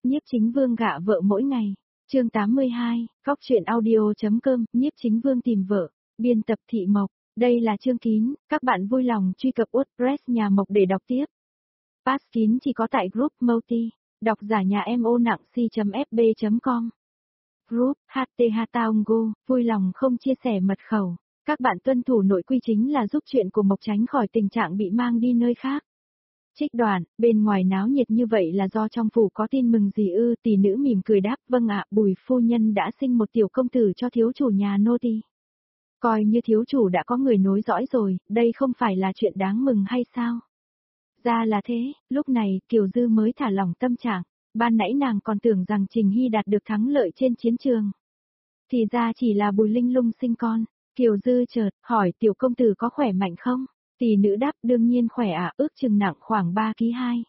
Nhiếp Chính Vương gạ vợ mỗi ngày. Chương 82, Góc truyện audio.com, Nhiếp Chính Vương tìm vợ. Biên tập Thị Mộc. Đây là chương kín, các bạn vui lòng truy cập WordPress nhà Mộc để đọc tiếp. Pass kín chỉ có tại group multi. Đọc giả nhà MO nặng c.fb.com. Group HTH Taongo, vui lòng không chia sẻ mật khẩu. Các bạn tuân thủ nội quy chính là giúp chuyện của Mộc tránh khỏi tình trạng bị mang đi nơi khác. Trích đoạn, bên ngoài náo nhiệt như vậy là do trong phủ có tin mừng gì ư? Tỷ nữ mỉm cười đáp, vâng ạ, Bùi phu nhân đã sinh một tiểu công tử cho thiếu chủ nhà nô tỳ. Coi như thiếu chủ đã có người nối dõi rồi, đây không phải là chuyện đáng mừng hay sao? Ra là thế, lúc này Kiều Dư mới thả lỏng tâm trạng, ban nãy nàng còn tưởng rằng Trình Hy đạt được thắng lợi trên chiến trường. Thì ra chỉ là Bùi Linh Lung sinh con. Kiều Dư chợt hỏi tiểu công tử có khỏe mạnh không? Tỷ nữ đáp đương nhiên khỏe ạ, ước chừng nặng khoảng 3 kg 2.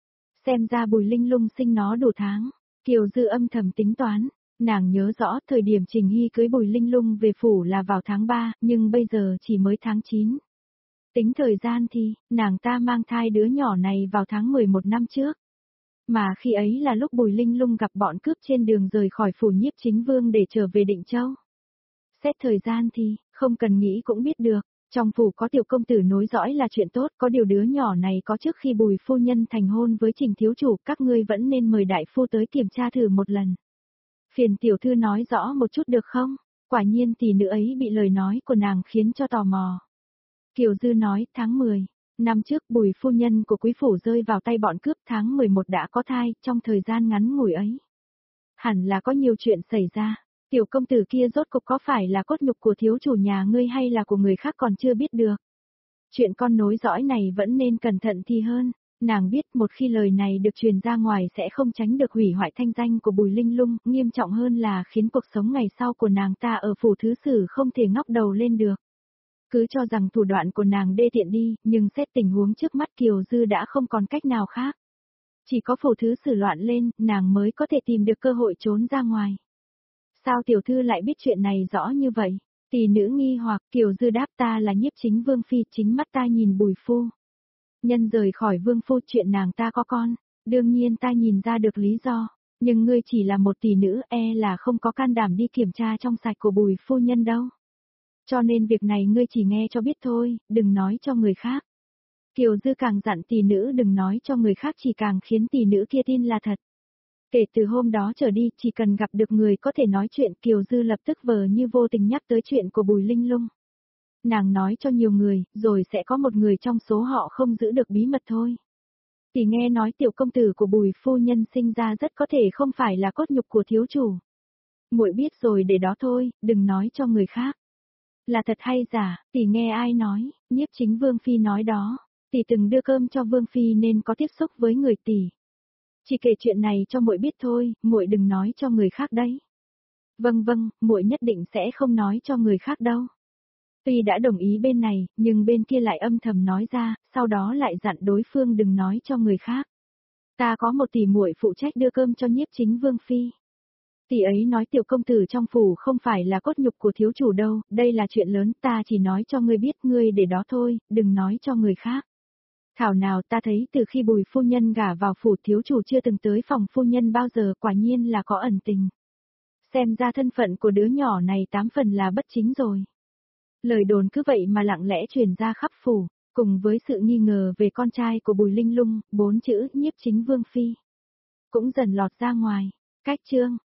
Xem ra Bùi Linh Lung sinh nó đủ tháng. Kiều Dư âm thầm tính toán, nàng nhớ rõ thời điểm Trình Hy cưới Bùi Linh Lung về phủ là vào tháng 3, nhưng bây giờ chỉ mới tháng 9. Tính thời gian thì, nàng ta mang thai đứa nhỏ này vào tháng 11 năm trước. Mà khi ấy là lúc Bùi Linh Lung gặp bọn cướp trên đường rời khỏi phủ Nhiếp Chính Vương để trở về Định Châu. Xét thời gian thì, không cần nghĩ cũng biết được. Trong phủ có tiểu công tử nối dõi là chuyện tốt, có điều đứa nhỏ này có trước khi Bùi phu nhân thành hôn với Trình thiếu chủ, các ngươi vẫn nên mời đại phu tới kiểm tra thử một lần. Phiền tiểu thư nói rõ một chút được không? Quả nhiên tỷ nữ ấy bị lời nói của nàng khiến cho tò mò. Kiều Dư nói, tháng 10, năm trước Bùi phu nhân của quý phủ rơi vào tay bọn cướp, tháng 11 đã có thai, trong thời gian ngắn ngủi ấy. Hẳn là có nhiều chuyện xảy ra. Tiểu công tử kia rốt cục có phải là cốt nhục của thiếu chủ nhà ngươi hay là của người khác còn chưa biết được. Chuyện con nối dõi này vẫn nên cẩn thận thì hơn, nàng biết một khi lời này được truyền ra ngoài sẽ không tránh được hủy hoại thanh danh của Bùi Linh Lung, nghiêm trọng hơn là khiến cuộc sống ngày sau của nàng ta ở phủ thứ sử không thể ngóc đầu lên được. Cứ cho rằng thủ đoạn của nàng đê tiện đi, nhưng xét tình huống trước mắt Kiều Dư đã không còn cách nào khác. Chỉ có phủ thứ sử loạn lên, nàng mới có thể tìm được cơ hội trốn ra ngoài. Sao tiểu thư lại biết chuyện này rõ như vậy? Tỷ nữ nghi hoặc, Kiều Dư đáp, ta là Nhiếp Chính Vương phi, chính mắt ta nhìn Bùi phu nhân rời khỏi Vương phu, chuyện nàng ta có con, đương nhiên ta nhìn ra được lý do, nhưng ngươi chỉ là một tỷ nữ, là không có can đảm đi kiểm tra trong sạch của Bùi phu nhân đâu. Cho nên việc này ngươi chỉ nghe cho biết thôi, đừng nói cho người khác. Kiều Dư càng dặn tỷ nữ đừng nói cho người khác chỉ càng khiến tỷ nữ kia tin là thật. Kể từ hôm đó trở đi, chỉ cần gặp được người có thể nói chuyện, Kiều Dư lập tức vờ như vô tình nhắc tới chuyện của Bùi Linh Lung. Nàng nói cho nhiều người, rồi sẽ có một người trong số họ không giữ được bí mật thôi. Tỷ nghe nói tiểu công tử của Bùi phu nhân sinh ra rất có thể không phải là cốt nhục của thiếu chủ. Muội biết rồi, để đó thôi, đừng nói cho người khác. Là thật hay giả, tỷ nghe ai nói? Nhiếp Chính Vương phi nói đó. Tỷ từng đưa cơm cho Vương phi nên có tiếp xúc với người tỷ. Chỉ kể chuyện này cho muội biết thôi, muội đừng nói cho người khác đấy. Vâng vâng, muội nhất định sẽ không nói cho người khác đâu. Tuy đã đồng ý bên này, nhưng bên kia lại âm thầm nói ra, sau đó lại dặn đối phương đừng nói cho người khác. Ta có một tỷ muội phụ trách đưa cơm cho Nhiếp Chính Vương phi. Tỷ ấy nói tiểu công tử trong phủ không phải là cốt nhục của thiếu chủ đâu, đây là chuyện lớn, ta chỉ nói cho ngươi biết, ngươi để đó thôi, đừng nói cho người khác. Thảo nào ta thấy từ khi Bùi phu nhân gả vào phủ thiếu chủ chưa từng tới phòng phu nhân bao giờ, quả nhiên là có ẩn tình. Xem ra thân phận của đứa nhỏ này 8 phần là bất chính rồi. Lời đồn cứ vậy mà lặng lẽ truyền ra khắp phủ, cùng với sự nghi ngờ về con trai của Bùi Linh Lung, 4 chữ Nhiếp Chính Vương phi cũng dần lọt ra ngoài. Cách chương